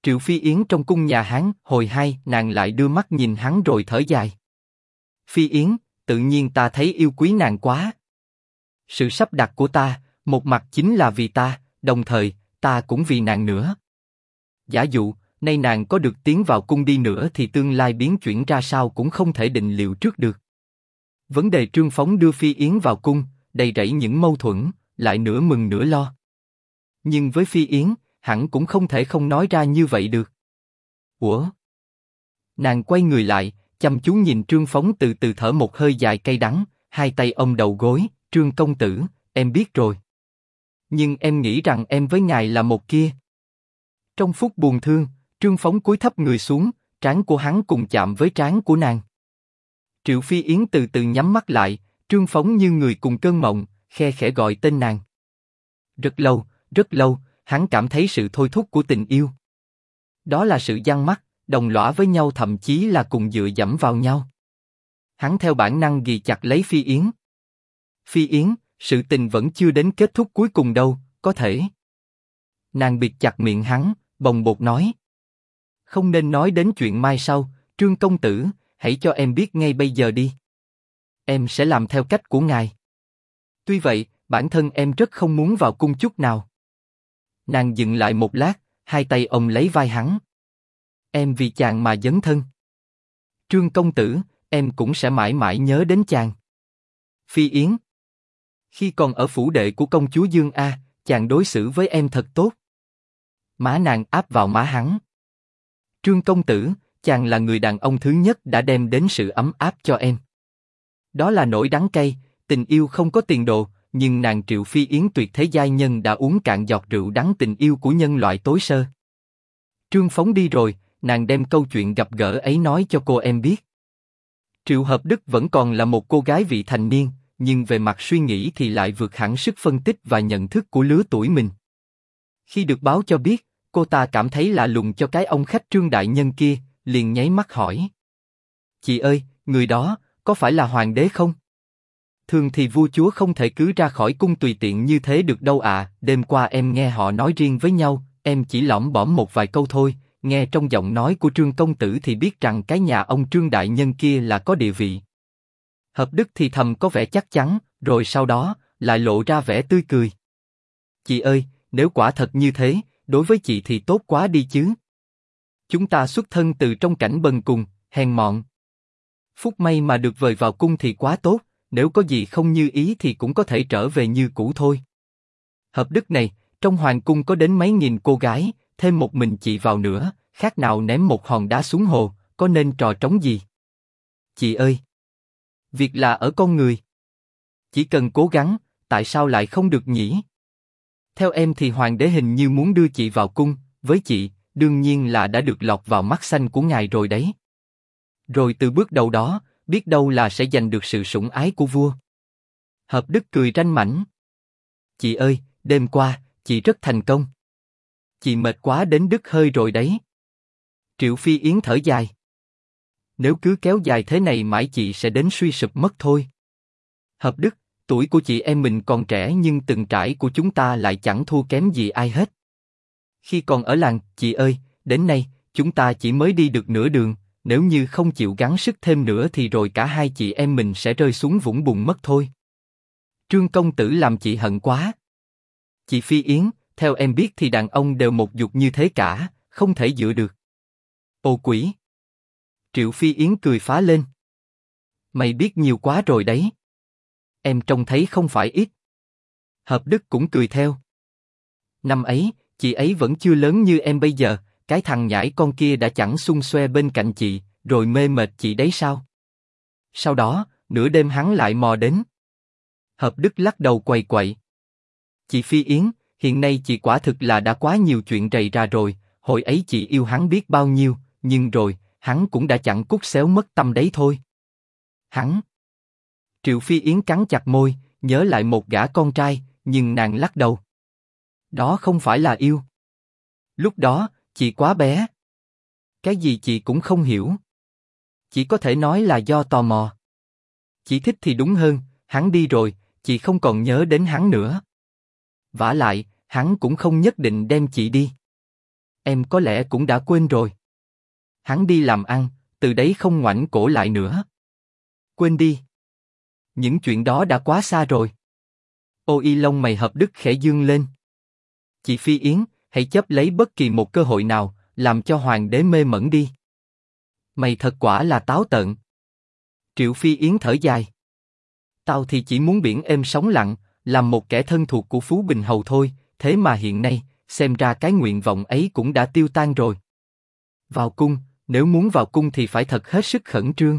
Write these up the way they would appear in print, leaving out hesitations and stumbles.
Triệu Phi Yến trong cung nhà Hán, hồi 2, nàng lại đưa mắt nhìn hắn rồi thở dài. Phi Yến, tự nhiên ta thấy yêu quý nàng quá. Sự sắp đặt của ta, một mặt chính là vì ta, đồng thời, ta cũng vì nàng nữa. Giả dụ, nay nàng có được tiến vào cung đi nữa thì tương lai biến chuyển ra sao cũng không thể định liệu trước được. Vấn đề Trương Phóng đưa Phi Yến vào cung, đầy rẫy những mâu thuẫn, lại nửa mừng nửa lo. Nhưng với Phi Yến, hẳn cũng không thể không nói ra như vậy được. Ủa? Nàng quay người lại, chăm chú nhìn Trương Phóng từ từ thở một hơi dài cay đắng, hai tay ôm đầu gối, Trương công tử, em biết rồi. Nhưng em nghĩ rằng em với ngài là một kia. Trong phút buồn thương, Trương Phóng cúi thấp người xuống, trán của hắn cùng chạm với trán của nàng. Triệu Phi Yến từ từ nhắm mắt lại, Trương Phóng như người cùng cơn mộng, khe khẽ gọi tên nàng. Rất lâu, hắn cảm thấy sự thôi thúc của tình yêu. Đó là sự giăng mắt, đồng lõa với nhau, thậm chí là cùng dựa dẫm vào nhau. Hắn theo bản năng ghì chặt lấy Phi Yến. Phi Yến, sự tình vẫn chưa đến kết thúc cuối cùng đâu, có thể. Nàng bịt chặt miệng hắn, bồng bột nói. Không nên nói đến chuyện mai sau, Trương công tử, hãy cho em biết ngay bây giờ đi. Em sẽ làm theo cách của ngài. Tuy vậy, bản thân em rất không muốn vào cung chút nào. Nàng dừng lại một lát, hai tay ôm lấy vai hắn. Em vì chàng mà dấn thân. Trương công tử, em cũng sẽ mãi mãi nhớ đến chàng. Phi Yến. Khi còn ở phủ đệ của công chúa Dương A, chàng đối xử với em thật tốt. Má nàng áp vào má hắn. Trương công tử, chàng là người đàn ông thứ nhất đã đem đến sự ấm áp cho em. Đó là nỗi đắng cay, tình yêu không có tiền đồ, nhưng nàng Triệu Phi Yến tuyệt thế giai nhân đã uống cạn giọt rượu đắng tình yêu của nhân loại tối sơ. Trương Phóng đi rồi, nàng đem câu chuyện gặp gỡ ấy nói cho cô em biết. Triệu Hợp Đức vẫn còn là một cô gái vị thành niên, nhưng về mặt suy nghĩ thì lại vượt hẳn sức phân tích và nhận thức của lứa tuổi mình. Khi được báo cho biết, cô ta cảm thấy lạ lùng cho cái ông khách Trương đại nhân kia, liền nháy mắt hỏi. Chị ơi, người đó, có phải là hoàng đế không? Thường thì vua chúa không thể cứ ra khỏi cung tùy tiện như thế được đâu ạ. Đêm qua em nghe họ nói riêng với nhau, em chỉ lỏm bỏm một vài câu thôi. Nghe trong giọng nói của Trương công tử thì biết rằng cái nhà ông Trương đại nhân kia là có địa vị. Hợp Đức thì thầm có vẻ chắc chắn, rồi sau đó lại lộ ra vẻ tươi cười. Chị ơi, nếu quả thật như thế, đối với chị thì tốt quá đi chứ. Chúng ta xuất thân từ trong cảnh bần cùng, hèn mọn. Phúc may mà được vời vào cung thì quá tốt, nếu có gì không như ý thì cũng có thể trở về như cũ thôi. Hợp Đức này, trong hoàng cung có đến mấy nghìn cô gái, thêm một mình chị vào nữa, khác nào ném một hòn đá xuống hồ, có nên trò trống gì? Chị ơi! Việc là ở con người. Chỉ cần cố gắng, tại sao lại không được nhỉ? Theo em thì hoàng đế hình như muốn đưa chị vào cung, với chị, đương nhiên là đã được lọt vào mắt xanh của ngài rồi đấy. Rồi từ bước đầu đó, biết đâu là sẽ giành được sự sủng ái của vua. Hợp Đức cười ranh mãnh. Chị ơi, đêm qua, chị rất thành công. Chị mệt quá đến đứt hơi rồi đấy. Triệu Phi Yến thở dài. Nếu cứ kéo dài thế này mãi chị sẽ đến suy sụp mất thôi. Hợp Đức, tuổi của chị em mình còn trẻ nhưng từng trải của chúng ta lại chẳng thua kém gì ai hết. Khi còn ở làng, chị ơi, đến nay, chúng ta chỉ mới đi được nửa đường, nếu như không chịu gắng sức thêm nữa thì rồi cả hai chị em mình sẽ rơi xuống vũng bùn mất thôi. Trương công tử làm chị hận quá. Chị Phi Yến, theo em biết thì đàn ông đều một dục như thế cả, không thể dựa được. Ô quỷ! Triệu Phi Yến cười phá lên. Mày biết nhiều quá rồi đấy. Em trông thấy không phải ít. Hợp Đức cũng cười theo. Năm ấy, chị ấy vẫn chưa lớn như em bây giờ, cái thằng nhãi con kia đã chẳng xung xoe bên cạnh chị, rồi mê mệt chị đấy sao? Sau đó, nửa đêm hắn lại mò đến. Hợp Đức lắc đầu quầy quậy. Chị Phi Yến, hiện nay chị quả thực là đã quá nhiều chuyện rầy ra rồi, hồi ấy chị yêu hắn biết bao nhiêu, nhưng rồi, hắn cũng đã chẳng cút xéo mất tâm đấy thôi. Hắn. Triệu Phi Yến cắn chặt môi, nhớ lại một gã con trai, nhưng nàng lắc đầu. Đó không phải là yêu. Lúc đó, chị quá bé. Cái gì chị cũng không hiểu. Chỉ có thể nói là do tò mò. Chị thích thì đúng hơn, hắn đi rồi, chị không còn nhớ đến hắn nữa. Vả lại, hắn cũng không nhất định đem chị đi. Em có lẽ cũng đã quên rồi. Hắn đi làm ăn, từ đấy không ngoảnh cổ lại nữa. Quên đi. Những chuyện đó đã quá xa rồi. Ô Y lông mày hợp đức khẽ dương lên. Chị Phi Yến, hãy chấp lấy bất kỳ một cơ hội nào, làm cho hoàng đế mê mẩn đi. Mày thật quả là táo tợn. Triệu Phi Yến thở dài. Tao thì chỉ muốn biển êm sóng lặng, làm một kẻ thân thuộc của Phú Bình Hầu thôi, thế mà hiện nay, xem ra cái nguyện vọng ấy cũng đã tiêu tan rồi. Vào cung, nếu muốn vào cung thì phải thật hết sức khẩn trương.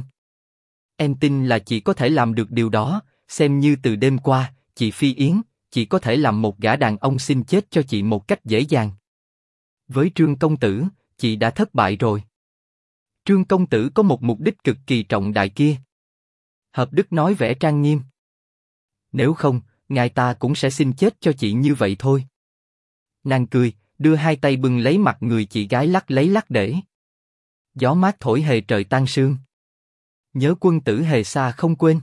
Em tin là chị có thể làm được điều đó, xem như từ đêm qua, chị Phi Yến, chị có thể làm một gã đàn ông xin chết cho chị một cách dễ dàng. Với Trương công tử, chị đã thất bại rồi. Trương công tử có một mục đích cực kỳ trọng đại kia. Hợp Đức nói vẻ trang nghiêm. Nếu không, ngài ta cũng sẽ xin chết cho chị như vậy thôi. Nàng cười, đưa hai tay bưng lấy mặt người chị gái lắc lấy lắc để. Gió mát thổi hề trời tan sương. Nhớ quân tử hề xa không quên.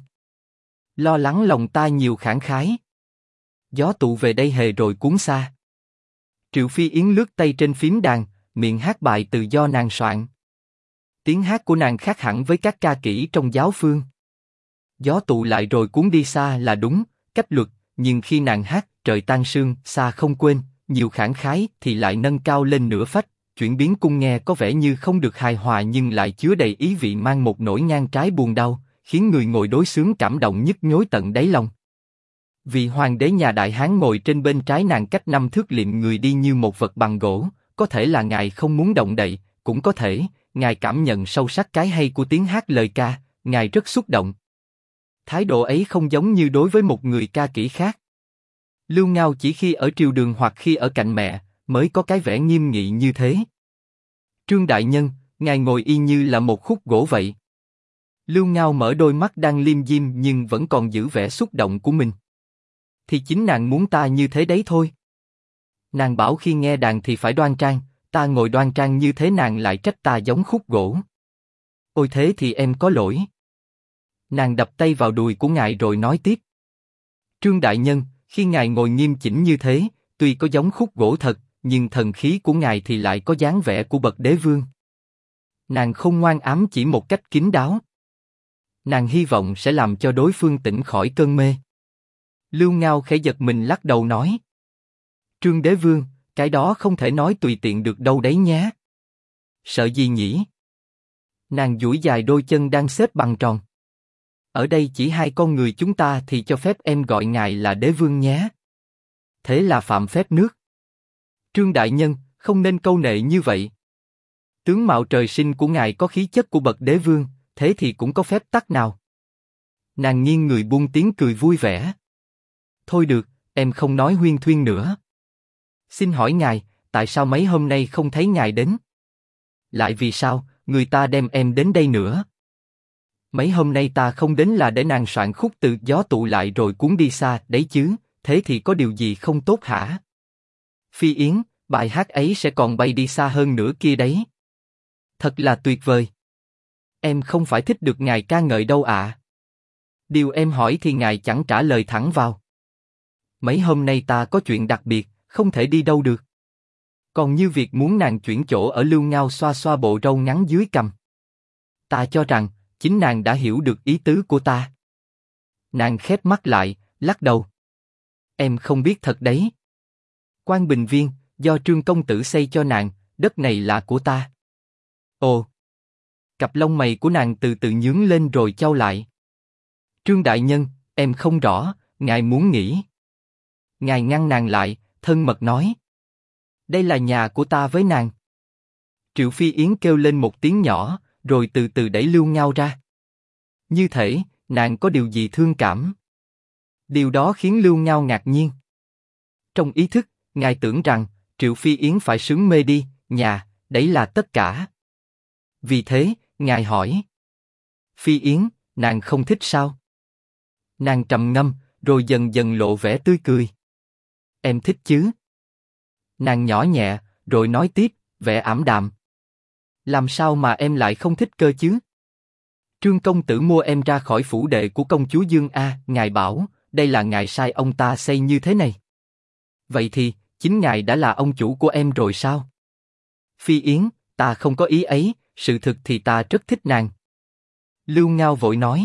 Lo lắng lòng ta nhiều khản khái. Gió tụ về đây hề rồi cuốn xa. Triệu Phi Yến lướt tay trên phím đàn, miệng hát bài từ do nàng soạn. Tiếng hát của nàng khác hẳn với các ca kỹ trong giáo phương. Gió tụ lại rồi cuốn đi xa là đúng, cách luật, nhưng khi nàng hát trời tan sương, xa không quên, nhiều khản khái thì lại nâng cao lên nửa phách, chuyển biến cung nghe có vẻ như không được hài hòa nhưng lại chứa đầy ý vị mang một nỗi ngang trái buồn đau, khiến người ngồi đối xướng cảm động nhức nhối tận đáy lòng. Vì hoàng đế nhà Đại Hán ngồi trên bên trái nàng cách 5 thước liệm người đi như một vật bằng gỗ, có thể là ngài không muốn động đậy, cũng có thể, ngài cảm nhận sâu sắc cái hay của tiếng hát lời ca, ngài rất xúc động. Thái độ ấy không giống như đối với một người ca kỹ khác. Lưu Ngao chỉ khi ở triều đường hoặc khi ở cạnh mẹ, mới có cái vẻ nghiêm nghị như thế. Trương đại nhân, ngài ngồi y như là một khúc gỗ vậy. Lưu Ngao mở đôi mắt đang liêm diêm nhưng vẫn còn giữ vẻ xúc động của mình. Thì chính nàng muốn ta như thế đấy thôi. Nàng bảo khi nghe đàn thì phải đoan trang, ta ngồi đoan trang như thế nàng lại trách ta giống khúc gỗ. Ôi thế thì em có lỗi. Nàng đập tay vào đùi của ngài rồi nói tiếp. Trương đại nhân, khi ngài ngồi nghiêm chỉnh như thế, tuy có giống khúc gỗ thật, nhưng thần khí của ngài thì lại có dáng vẻ của bậc đế vương. Nàng không ngoan ám chỉ một cách kín đáo. Nàng hy vọng sẽ làm cho đối phương tỉnh khỏi cơn mê. Lưu Ngao khẽ giật mình lắc đầu nói. Trương đế vương, cái đó không thể nói tùy tiện được đâu đấy nhé. Sợ gì nhỉ? Nàng duỗi dài đôi chân đang xếp bằng tròn. Ở đây chỉ hai con người chúng ta thì cho phép em gọi ngài là đế vương nhé. Thế là phạm phép nước. Trương đại nhân, không nên câu nệ như vậy. Tướng mạo trời sinh của ngài có khí chất của bậc đế vương, thế thì cũng có phép tắc nào? Nàng nghiêng người buông tiếng cười vui vẻ. Thôi được, em không nói huyên thuyên nữa. Xin hỏi ngài, tại sao mấy hôm nay không thấy ngài đến? Lại vì sao, người ta đem em đến đây nữa? Mấy hôm nay ta không đến là để nàng soạn khúc từ gió tụ lại rồi cuốn đi xa, đấy chứ, thế thì có điều gì không tốt hả? Phi Yến, bài hát ấy sẽ còn bay đi xa hơn nữa kia đấy. Thật là tuyệt vời. Em không phải thích được ngài ca ngợi đâu ạ. Điều em hỏi thì ngài chẳng trả lời thẳng vào. Mấy hôm nay ta có chuyện đặc biệt, không thể đi đâu được. Còn như việc muốn nàng chuyển chỗ ở Lưu Ngao xoa xoa bộ râu ngắn dưới cằm. Ta cho rằng, chính nàng đã hiểu được ý tứ của ta. Nàng khép mắt lại, lắc đầu. Em không biết thật đấy. Quan Bình Viên, do Trương công tử xây cho nàng, đất này là của ta. Ồ. Cặp lông mày của nàng từ từ nhướng lên rồi chau lại. Trương đại nhân, em không rõ, ngài muốn nghỉ. Ngài ngăn nàng lại, thân mật nói. Đây là nhà của ta với nàng. Triệu Phi Yến kêu lên một tiếng nhỏ, rồi từ từ đẩy Lưu Ngao ra. Như thể, nàng có điều gì thương cảm. Điều đó khiến Lưu Ngao ngạc nhiên. Trong ý thức, ngài tưởng rằng, Triệu Phi Yến phải sướng mê đi, nhà, đấy là tất cả. Vì thế, ngài hỏi. Phi Yến, nàng không thích sao? Nàng trầm ngâm, rồi dần dần lộ vẻ tươi cười. Em thích chứ? Nàng nhỏ nhẹ, rồi nói tiếp, vẻ ảm đạm. Làm sao mà em lại không thích cơ chứ? Trương công tử mua em ra khỏi phủ đệ của công chúa Dương A, ngài bảo, đây là ngài sai ông ta xây như thế này. Vậy thì, chính ngài đã là ông chủ của em rồi sao? Phi Yến, ta không có ý ấy, sự thực thì ta rất thích nàng. Lưu Ngao vội nói.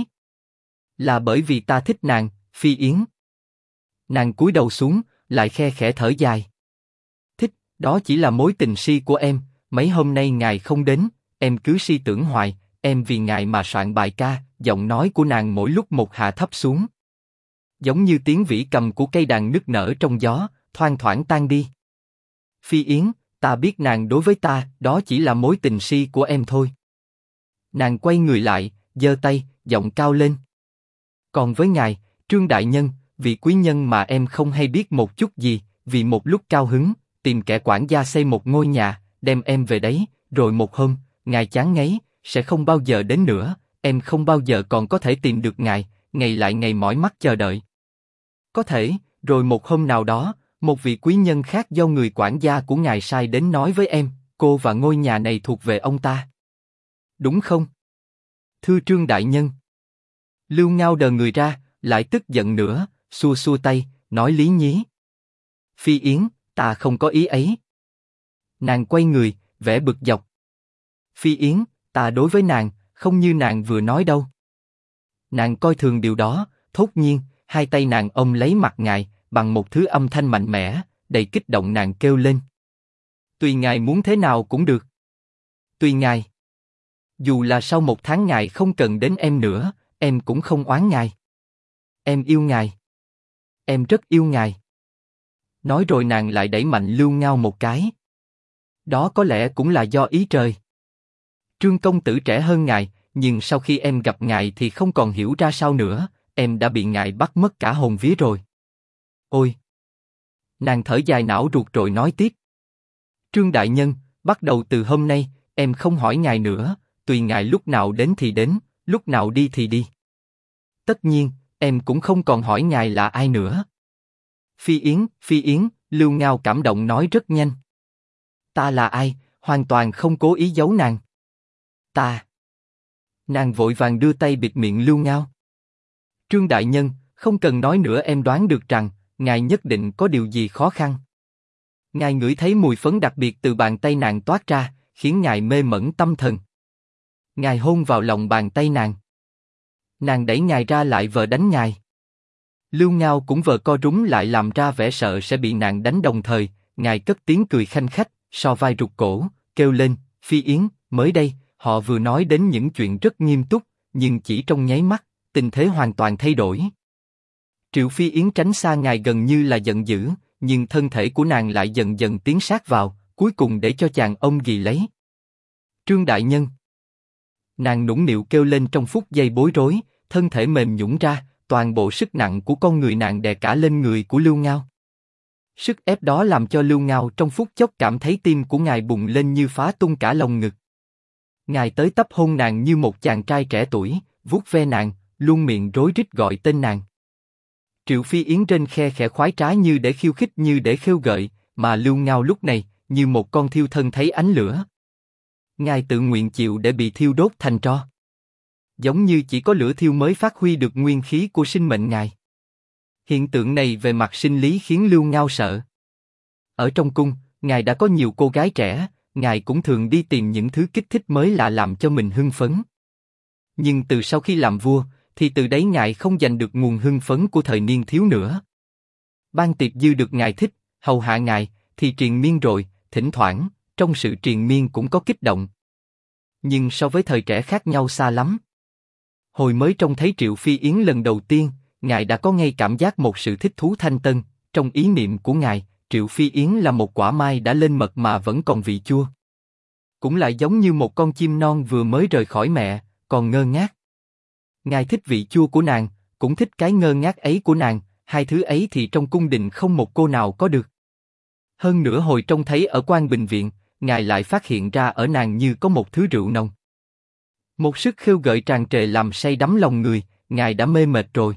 Là bởi vì ta thích nàng, Phi Yến. Nàng cúi đầu xuống, lại khe khẽ thở dài. Thích, đó chỉ là mối tình si của em, mấy hôm nay ngài không đến, em cứ si tưởng hoài, em vì ngài mà soạn bài ca, giọng nói của nàng mỗi lúc một hạ thấp xuống. Giống như tiếng vĩ cầm của cây đàn nức nở trong gió, thoang thoảng tan đi. Phi Yến, ta biết nàng đối với ta, đó chỉ là mối tình si của em thôi. Nàng quay người lại, giơ tay, giọng cao lên. Còn với ngài, Trương Đại Nhân, vị quý nhân mà em không hay biết một chút gì, vì một lúc cao hứng, tìm kẻ quản gia xây một ngôi nhà, đem em về đấy, rồi một hôm, ngài chán ngấy, sẽ không bao giờ đến nữa, em không bao giờ còn có thể tìm được ngài, ngày lại ngày mỏi mắt chờ đợi. Có thể, rồi một hôm nào đó, một vị quý nhân khác do người quản gia của ngài sai đến nói với em, cô và ngôi nhà này thuộc về ông ta. Đúng không? Thưa Trương Đại Nhân. Lưu Ngao đờ người ra, lại tức giận nữa, xua xua tay, nói lý nhí. Phi Yến, ta không có ý ấy. Nàng quay người, vẻ bực dọc. Phi Yến, ta đối với nàng, không như nàng vừa nói đâu. Nàng coi thường điều đó, thốt nhiên, hai tay nàng ôm lấy mặt ngài, bằng một thứ âm thanh mạnh mẽ, đầy kích động nàng kêu lên. Tùy ngài muốn thế nào cũng được. Tùy ngài. Dù là sau 1 tháng ngài không cần đến em nữa, em cũng không oán ngài. Em yêu ngài. Em rất yêu ngài. Nói rồi nàng lại đẩy mạnh Lưu Ngao một cái. Đó có lẽ cũng là do ý trời. Trương công tử trẻ hơn ngài, nhưng sau khi em gặp ngài thì không còn hiểu ra sao nữa, em đã bị ngài bắt mất cả hồn vía rồi. Ôi! Nàng thở dài não ruột rồi nói tiếp. Trương Đại Nhân, bắt đầu từ hôm nay, em không hỏi ngài nữa, tùy ngài lúc nào đến thì đến, lúc nào đi thì đi. Tất nhiên, em cũng không còn hỏi ngài là ai nữa. Phi Yến, Lưu Ngao cảm động nói rất nhanh. Ta là ai, hoàn toàn không cố ý giấu nàng. Ta. Nàng vội vàng đưa tay bịt miệng Lưu Ngao. Trương Đại Nhân, không cần nói nữa, em đoán được rằng, ngài nhất định có điều gì khó khăn. Ngài ngửi thấy mùi phấn đặc biệt từ bàn tay nàng toát ra, khiến ngài mê mẩn tâm thần. Ngài hôn vào lòng bàn tay nàng. Nàng đẩy ngài ra lại vờ đánh ngài. Lưu Ngao cũng vờ co rúm lại làm ra vẻ sợ sẽ bị nàng đánh đồng thời, ngài cất tiếng cười khanh khách, so vai rụt cổ, kêu lên, Phi Yến, mới đây, họ vừa nói đến những chuyện rất nghiêm túc, nhưng chỉ trong nháy mắt, tình thế hoàn toàn thay đổi. Triệu Phi Yến tránh xa ngài gần như là giận dữ, nhưng thân thể của nàng lại dần dần tiến sát vào, cuối cùng để cho chàng ôm ghì lấy. Trương Đại Nhân. Nàng nũng nịu kêu lên trong phút giây bối rối, thân thể mềm nhũn ra, toàn bộ sức nặng của con người nàng đè cả lên người của Lưu Ngao. Sức ép đó làm cho Lưu Ngao trong phút chốc cảm thấy tim của ngài bùng lên như phá tung cả lồng ngực. Ngài tới tấp hôn nàng như một chàng trai trẻ tuổi, vuốt ve nàng, luôn miệng rối rít gọi tên nàng. Triệu Phi Yến trên khe khẽ khoái trá như để khiêu khích như để khêu gợi, mà Lưu Ngao lúc này như một con thiêu thân thấy ánh lửa. Ngài tự nguyện chịu để bị thiêu đốt thành tro. Giống như chỉ có lửa thiêu mới phát huy được nguyên khí của sinh mệnh ngài. Hiện tượng này về mặt sinh lý khiến Lưu Ngao sợ. Ở trong cung, ngài đã có nhiều cô gái trẻ, ngài cũng thường đi tìm những thứ kích thích mới lạ làm cho mình hưng phấn. Nhưng từ sau khi làm vua, thì từ đấy ngài không giành được nguồn hưng phấn của thời niên thiếu nữa. Ban tiệc dư được ngài thích, hầu hạ ngài, thì triền miên rồi, thỉnh thoảng, trong sự triền miên cũng có kích động. Nhưng so với thời trẻ khác nhau xa lắm. Hồi mới trông thấy Triệu Phi Yến lần đầu tiên, ngài đã có ngay cảm giác một sự thích thú thanh tân. Trong ý niệm của ngài, Triệu Phi Yến là một quả mai đã lên mật mà vẫn còn vị chua. Cũng lại giống như một con chim non vừa mới rời khỏi mẹ, còn ngơ ngác. Ngài thích vị chua của nàng, cũng thích cái ngơ ngác ấy của nàng, hai thứ ấy thì trong cung đình không một cô nào có được. Hơn nữa hồi trông thấy ở Quan Bình Viện, ngài lại phát hiện ra ở nàng như có một thứ rượu nồng. Một sức khêu gợi tràn trề làm say đắm lòng người, ngài đã mê mệt rồi.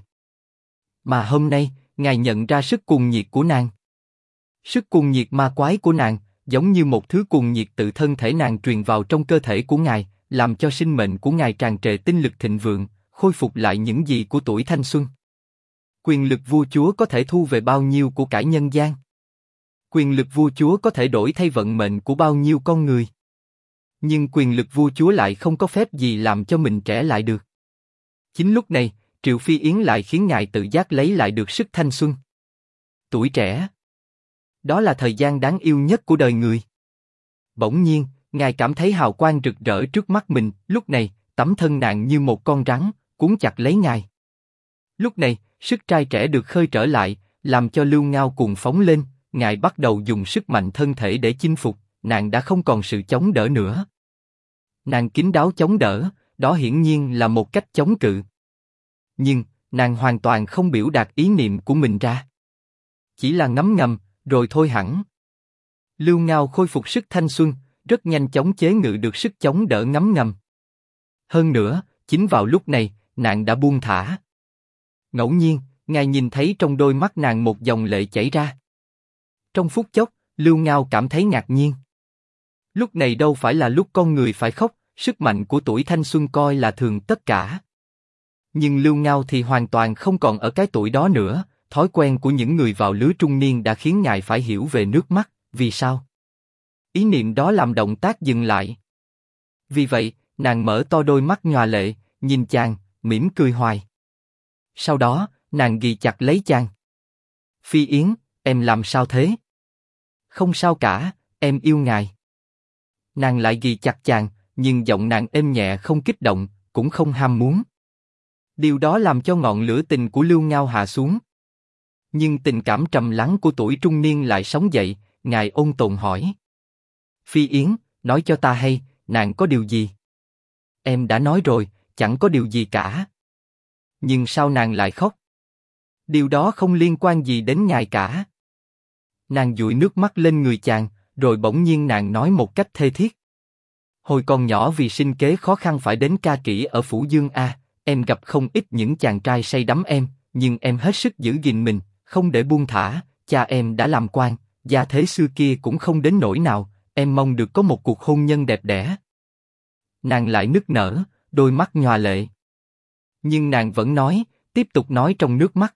Mà hôm nay, ngài nhận ra sức cuồng nhiệt của nàng. Sức cuồng nhiệt ma quái của nàng, giống như một thứ cuồng nhiệt tự thân thể nàng truyền vào trong cơ thể của ngài, làm cho sinh mệnh của ngài tràn trề tinh lực thịnh vượng, khôi phục lại những gì của tuổi thanh xuân. Quyền lực vua chúa có thể thu về bao nhiêu của cải nhân gian. Quyền lực vua chúa có thể đổi thay vận mệnh của bao nhiêu con người. Nhưng quyền lực vua chúa lại không có phép gì làm cho mình trẻ lại được. Chính lúc này, Triệu Phi Yến lại khiến ngài tự giác lấy lại được sức thanh xuân. Tuổi trẻ. Đó là thời gian đáng yêu nhất của đời người. Bỗng nhiên, ngài cảm thấy hào quang rực rỡ trước mắt mình, lúc này, tấm thân nàng như một con rắn, cuốn chặt lấy ngài. Lúc này, sức trai trẻ được khơi trở lại, làm cho Lưu Ngao cuồng phóng lên, ngài bắt đầu dùng sức mạnh thân thể để chinh phục, nàng đã không còn sự chống đỡ nữa. Nàng kín đáo chống đỡ, đó hiển nhiên là một cách chống cự. Nhưng, nàng hoàn toàn không biểu đạt ý niệm của mình ra. Chỉ là ngấm ngầm, rồi thôi hẳn. Lưu Ngao khôi phục sức thanh xuân, rất nhanh chóng chế ngự được sức chống đỡ ngấm ngầm. Hơn nữa, chính vào lúc này, nàng đã buông thả. Ngẫu nhiên, ngài nhìn thấy trong đôi mắt nàng một dòng lệ chảy ra. Trong phút chốc, Lưu Ngao cảm thấy ngạc nhiên. Lúc này đâu phải là lúc con người phải khóc, sức mạnh của tuổi thanh xuân coi là thường tất cả. Nhưng Lưu Ngao thì hoàn toàn không còn ở cái tuổi đó nữa, thói quen của những người vào lứa trung niên đã khiến ngài phải hiểu về nước mắt, vì sao? Ý niệm đó làm động tác dừng lại. Vì vậy, nàng mở to đôi mắt nhòa lệ, nhìn chàng, mỉm cười hoài. Sau đó, nàng ghì chặt lấy chàng. Phi Yến, em làm sao thế? Không sao cả, em yêu ngài. Nàng lại ghì chặt chàng, nhưng giọng nàng êm nhẹ không kích động, cũng không ham muốn. Điều đó làm cho ngọn lửa tình của Lưu Ngao hạ xuống. Nhưng tình cảm trầm lắng của tuổi trung niên lại sống dậy, ngài ôn tồn hỏi. Phi Yến, nói cho ta hay, nàng có điều gì? Em đã nói rồi, chẳng có điều gì cả. Nhưng sao nàng lại khóc? Điều đó không liên quan gì đến ngài cả. Nàng dụi nước mắt lên người chàng, rồi bỗng nhiên nàng nói một cách thê thiết. Hồi còn nhỏ vì sinh kế khó khăn phải đến ca kỹ ở Phủ Dương A, em gặp không ít những chàng trai say đắm em, nhưng em hết sức giữ gìn mình, không để buông thả. Cha em đã làm quan, gia thế xưa kia cũng không đến nỗi nào, em mong được có một cuộc hôn nhân đẹp đẽ. Nàng lại nức nở, đôi mắt nhòa lệ. Nhưng nàng vẫn nói, tiếp tục nói trong nước mắt.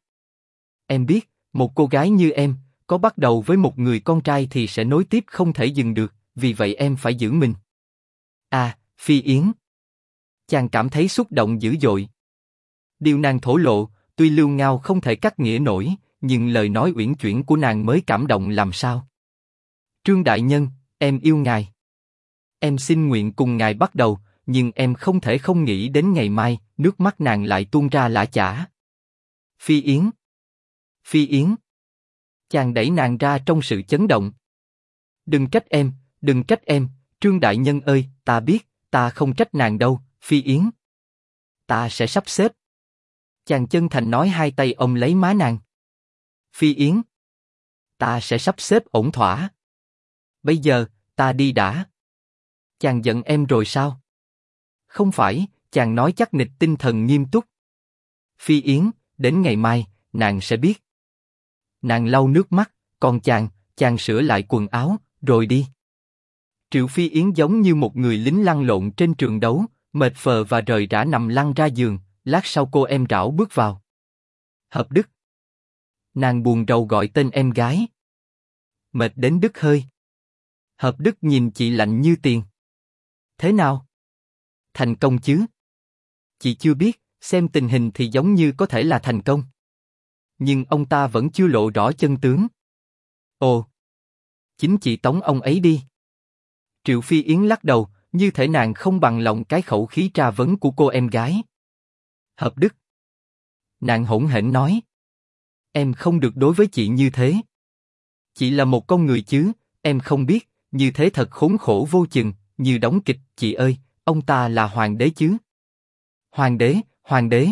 Em biết, một cô gái như em, có bắt đầu với một người con trai thì sẽ nối tiếp không thể dừng được, vì vậy em phải giữ mình. À, Phi Yến. Chàng cảm thấy xúc động dữ dội. Điều nàng thổ lộ, tuy Lưu Ngao không thể cắt nghĩa nổi, nhưng lời nói uyển chuyển của nàng mới cảm động làm sao. Trương đại nhân, em yêu ngài. Em xin nguyện cùng ngài bắt đầu, nhưng em không thể không nghĩ đến ngày mai. Nước mắt nàng lại tuôn ra lã chã. Phi Yến. Phi Yến. Chàng đẩy nàng ra trong sự chấn động. Đừng trách em, đừng trách em, Trương đại nhân ơi, ta biết, ta không trách nàng đâu, Phi Yến. Ta sẽ sắp xếp. Chàng chân thành nói, hai tay ôm lấy má nàng. Phi Yến. Ta sẽ sắp xếp ổn thỏa. Bây giờ, ta đi đã. Chàng giận em rồi sao? Không phải, chàng nói chắc nịch tinh thần nghiêm túc. Phi Yến, đến ngày mai, nàng sẽ biết. Nàng lau nước mắt, còn chàng sửa lại quần áo, rồi đi. Triệu Phi Yến giống như một người lính lăn lộn trên trường đấu, mệt phờ và rời rã nằm lăn ra giường, lát sau cô em Rảo bước vào. Hợp Đức. Nàng buồn rầu gọi tên em gái. Mệt đến đứt hơi. Hợp Đức nhìn chị lạnh như tiền. Thế nào? Thành công chứ? Chị chưa biết, xem tình hình thì giống như có thể là thành công. Nhưng ông ta vẫn chưa lộ rõ chân tướng. Ồ! Chính chị tống ông ấy đi. Triệu Phi Yến lắc đầu, như thể nàng không bằng lòng cái khẩu khí tra vấn của cô em gái. Hợp Đức. Nàng hỗn hển nói. Em không được đối với chị như thế. Chị là một con người chứ, em không biết, như thế thật khốn khổ vô chừng, như đóng kịch, chị ơi, ông ta là hoàng đế chứ. Hoàng đế, hoàng đế.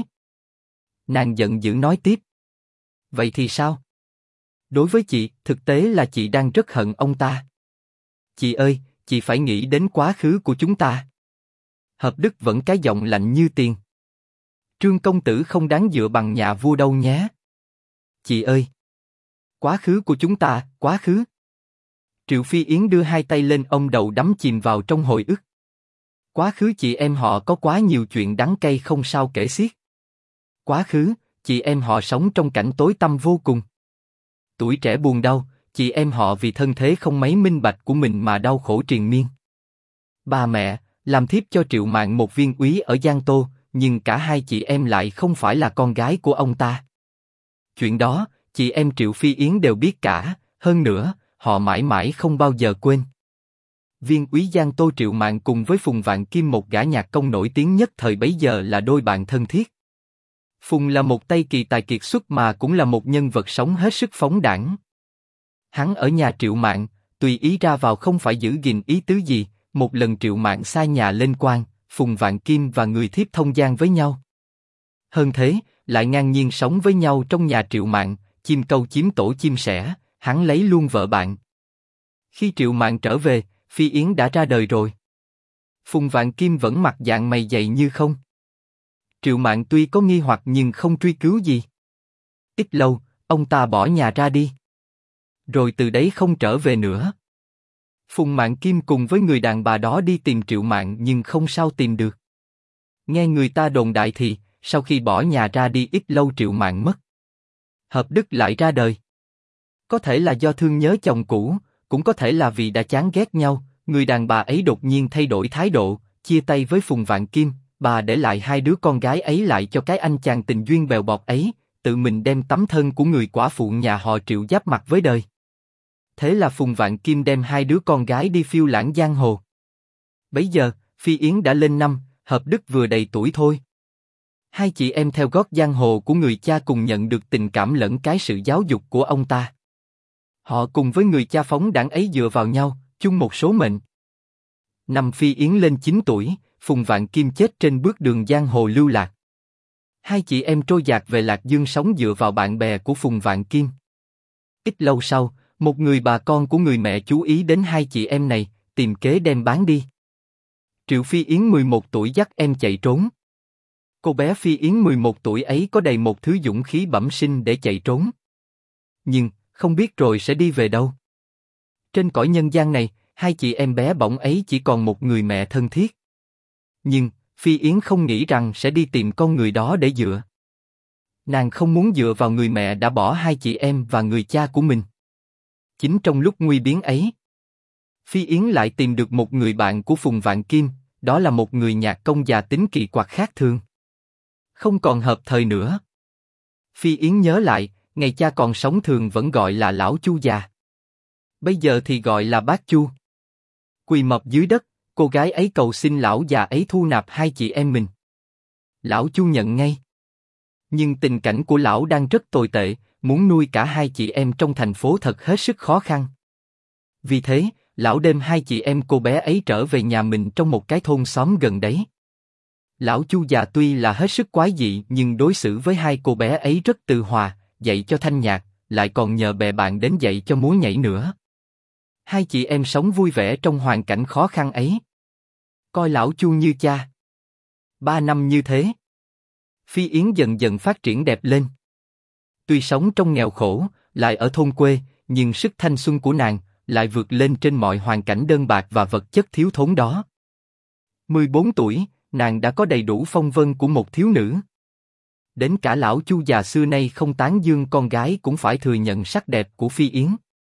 Nàng giận dữ nói tiếp. Vậy thì sao? Đối với chị, thực tế là chị đang rất hận ông ta. Chị ơi, chị phải nghĩ đến quá khứ của chúng ta. Hợp Đức vẫn cái giọng lạnh như tiền. Trương công tử không đáng dựa bằng nhà vua đâu nhé. Chị ơi! Quá khứ của chúng ta, quá khứ. Triệu Phi Yến đưa hai tay lên ôm đầu đắm chìm vào trong hồi ức. Quá khứ chị em họ có quá nhiều chuyện đắng cay không sao kể xiết. Quá khứ, chị em họ sống trong cảnh tối tăm vô cùng. Tuổi trẻ buồn đau, chị em họ vì thân thế không mấy minh bạch của mình mà đau khổ triền miên. Ba mẹ, làm thiếp cho Triệu Mạn một viên úy ở Giang Tô, nhưng cả hai chị em lại không phải là con gái của ông ta. Chuyện đó, chị em Triệu Phi Yến đều biết cả, hơn nữa, họ mãi mãi không bao giờ quên. Viên úy Giang Tô Triệu Mạn cùng với Phùng Vạn Kim, một gã nhạc công nổi tiếng nhất thời bấy giờ, là đôi bạn thân thiết. Phùng là một tay kỳ tài kiệt xuất mà cũng là một nhân vật sống hết sức phóng đãng. Hắn ở nhà Triệu Mạn, tùy ý ra vào không phải giữ gìn ý tứ gì. Một lần Triệu Mạn sai nhà lên quan, Phùng Vạn Kim và người thiếp thông gian với nhau. Hơn thế, lại ngang nhiên sống với nhau trong nhà Triệu Mạn, chim câu chiếm tổ chim sẻ, hắn lấy luôn vợ bạn. Khi Triệu Mạn trở về, Phi Yến đã ra đời rồi. Phùng Vạn Kim vẫn mặt dạng mày dày như không. Triệu Mạn tuy có nghi hoặc nhưng không truy cứu gì. Ít lâu, ông ta bỏ nhà ra đi. Rồi từ đấy không trở về nữa. Phùng Mạn Kim cùng với người đàn bà đó đi tìm Triệu Mạn nhưng không sao tìm được. Nghe người ta đồn đại thì, sau khi bỏ nhà ra đi ít lâu Triệu Mạn mất. Hợp Đức lại ra đời. Có thể là do thương nhớ chồng cũ, cũng có thể là vì đã chán ghét nhau, người đàn bà ấy đột nhiên thay đổi thái độ, chia tay với Phùng Vạn Kim, bà để lại hai đứa con gái ấy lại cho cái anh chàng tình duyên bèo bọt ấy, tự mình đem tấm thân của người quả phụ nhà họ Triệu giáp mặt với đời. Thế là Phùng Vạn Kim đem hai đứa con gái đi phiêu lãng giang hồ. Bấy giờ, Phi Yến đã lên năm, Hợp Đức vừa đầy tuổi thôi. Hai chị em theo gót giang hồ của người cha cùng nhận được tình cảm lẫn cái sự giáo dục của ông ta. Họ cùng với người cha phóng đãng ấy dựa vào nhau, chung một số mệnh. Năm Phi Yến lên 9 tuổi, Phùng Vạn Kim chết trên bước đường giang hồ lưu lạc. Hai chị em trôi dạt về Lạc Dương sống dựa vào bạn bè của Phùng Vạn Kim. Ít lâu sau, một người bà con của người mẹ chú ý đến hai chị em này, tìm kế đem bán đi. Triệu Phi Yến 11 tuổi dắt em chạy trốn. Cô bé Phi Yến 11 tuổi ấy có đầy một thứ dũng khí bẩm sinh để chạy trốn. Nhưng, không biết rồi sẽ đi về đâu. Trên cõi nhân gian này, hai chị em bé bỏng ấy chỉ còn một người mẹ thân thiết. Nhưng, Phi Yến không nghĩ rằng sẽ đi tìm con người đó để dựa. Nàng không muốn dựa vào người mẹ đã bỏ hai chị em và người cha của mình. Chính trong lúc nguy biến ấy, Phi Yến lại tìm được một người bạn của Phùng Vạn Kim, đó là một người nhạc công già tính kỳ quặc khác thường. Không còn hợp thời nữa. Phi Yến nhớ lại, ngày cha còn sống thường vẫn gọi là lão Chu già. Bây giờ thì gọi là bác Chu. Quỳ mọp dưới đất, cô gái ấy cầu xin lão già ấy thu nạp hai chị em mình. Lão Chu nhận ngay. Nhưng tình cảnh của lão đang rất tồi tệ, muốn nuôi cả hai chị em trong thành phố thật hết sức khó khăn. Vì thế, lão đem hai chị em cô bé ấy trở về nhà mình trong một cái thôn xóm gần đấy. Lão Chu già tuy là hết sức quái dị nhưng đối xử với hai cô bé ấy rất từ hòa, dạy cho thanh nhạc, lại còn nhờ bè bạn đến dạy cho múa nhảy nữa. Hai chị em sống vui vẻ trong hoàn cảnh khó khăn ấy. Coi lão Chu như cha. 3 năm như thế, Phi Yến dần dần phát triển đẹp lên. Tuy sống trong nghèo khổ, lại ở thôn quê, nhưng sức thanh xuân của nàng lại vượt lên trên mọi hoàn cảnh đơn bạc và vật chất thiếu thốn đó. 14 tuổi, nàng đã có đầy đủ phong vân của một thiếu nữ. Đến cả lão Chu già xưa nay không tán dương con gái cũng phải thừa nhận sắc đẹp của Phi Yến.